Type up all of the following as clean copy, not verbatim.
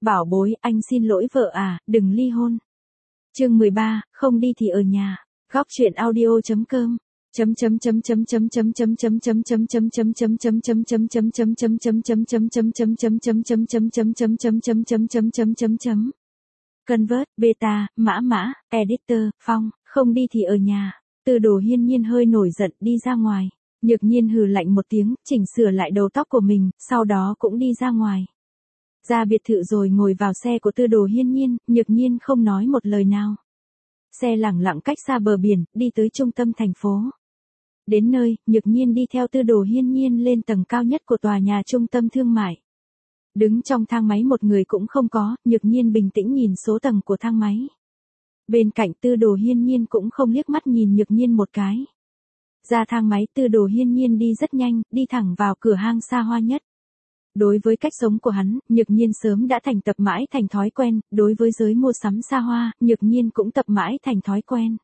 bảo bối, anh xin lỗi vợ à, đừng ly hôn. Chương 13, không đi thì ở nhà. Góc truyện audio.com. Convert, beta, mã, editor, Phong, không đi thì ở nhà. Tư Đồ Hiên Nhiên hơi nổi giận đi ra ngoài. Nhược Nhiên hừ lạnh một tiếng, chỉnh sửa lại đầu tóc của mình, sau đó cũng đi ra ngoài. Ra biệt thự rồi ngồi vào xe của Tư Đồ Hiên Nhiên, Nhược Nhiên không nói một lời nào. Xe lẳng lặng cách xa bờ biển, đi tới trung tâm thành phố. Đến nơi, Nhược Nhiên đi theo Tư Đồ Hiên Nhiên lên tầng cao nhất của tòa nhà trung tâm thương mại. Đứng trong thang máy một người cũng không có, Nhược Nhiên bình tĩnh nhìn số tầng của thang máy. Bên cạnh Tư Đồ Hiên Nhiên cũng không liếc mắt nhìn Nhược Nhiên một cái. Ra thang máy, Tư Đồ Hiên Nhiên đi rất nhanh, đi thẳng vào cửa hang xa hoa nhất. Đối với cách sống của hắn, Nhược Nhiên sớm đã tập mãi thành thói quen, đối với giới mua sắm xa hoa, Nhược Nhiên cũng tập mãi thành thói quen.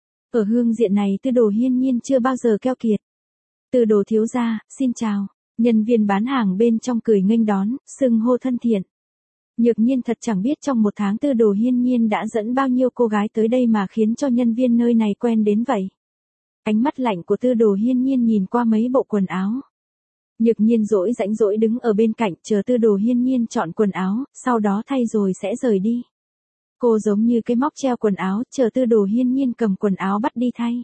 Ở hương diện này Tư Đồ Hiên Nhiên chưa bao giờ keo kiệt. Tư Đồ thiếu gia, xin chào. Nhân viên bán hàng bên trong cười nghênh đón, xưng hô thân thiện. Nhược Nhiên thật chẳng biết trong một tháng Tư Đồ Hiên Nhiên đã dẫn bao nhiêu cô gái tới đây mà khiến cho nhân viên nơi này quen đến vậy. Ánh mắt lạnh của Tư Đồ Hiên Nhiên nhìn qua mấy bộ quần áo. Nhược Nhiên rãnh rỗi đứng ở bên cạnh chờ Tư Đồ Hiên Nhiên chọn quần áo, sau đó thay rồi sẽ rời đi. Cô giống như cái móc treo quần áo, chờ Tư Đồ Hiên Nhiên cầm quần áo bắt đi thay.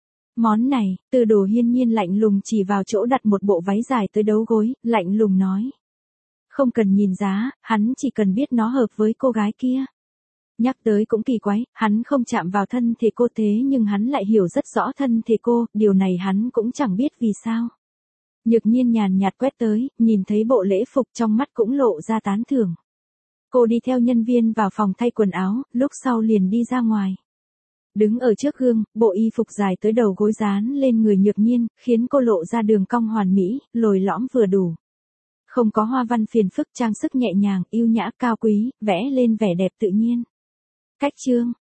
Món này, Tư Đồ Hiên Nhiên lạnh lùng chỉ vào chỗ đặt một bộ váy dài tới đấu gối, lạnh lùng nói. Không cần nhìn giá, hắn chỉ cần biết nó hợp với cô gái kia. Nhắc tới cũng kỳ quái, hắn không chạm vào thân thể cô thế nhưng hắn lại hiểu rất rõ thân thể cô, điều này hắn cũng chẳng biết vì sao. Nhược Nhiên nhàn nhạt quét tới, nhìn thấy bộ lễ phục trong mắt cũng lộ ra tán thưởng. Cô đi theo nhân viên vào phòng thay quần áo, lúc sau liền đi ra ngoài. Đứng ở trước gương, bộ y phục dài tới đầu gối dán lên người Nhược Nhiên, khiến cô lộ ra đường cong hoàn mỹ, lồi lõm vừa đủ. Không có hoa văn phiền phức, trang sức nhẹ nhàng, yêu nhã cao quý, vẽ lên vẻ đẹp tự nhiên. Cách chương,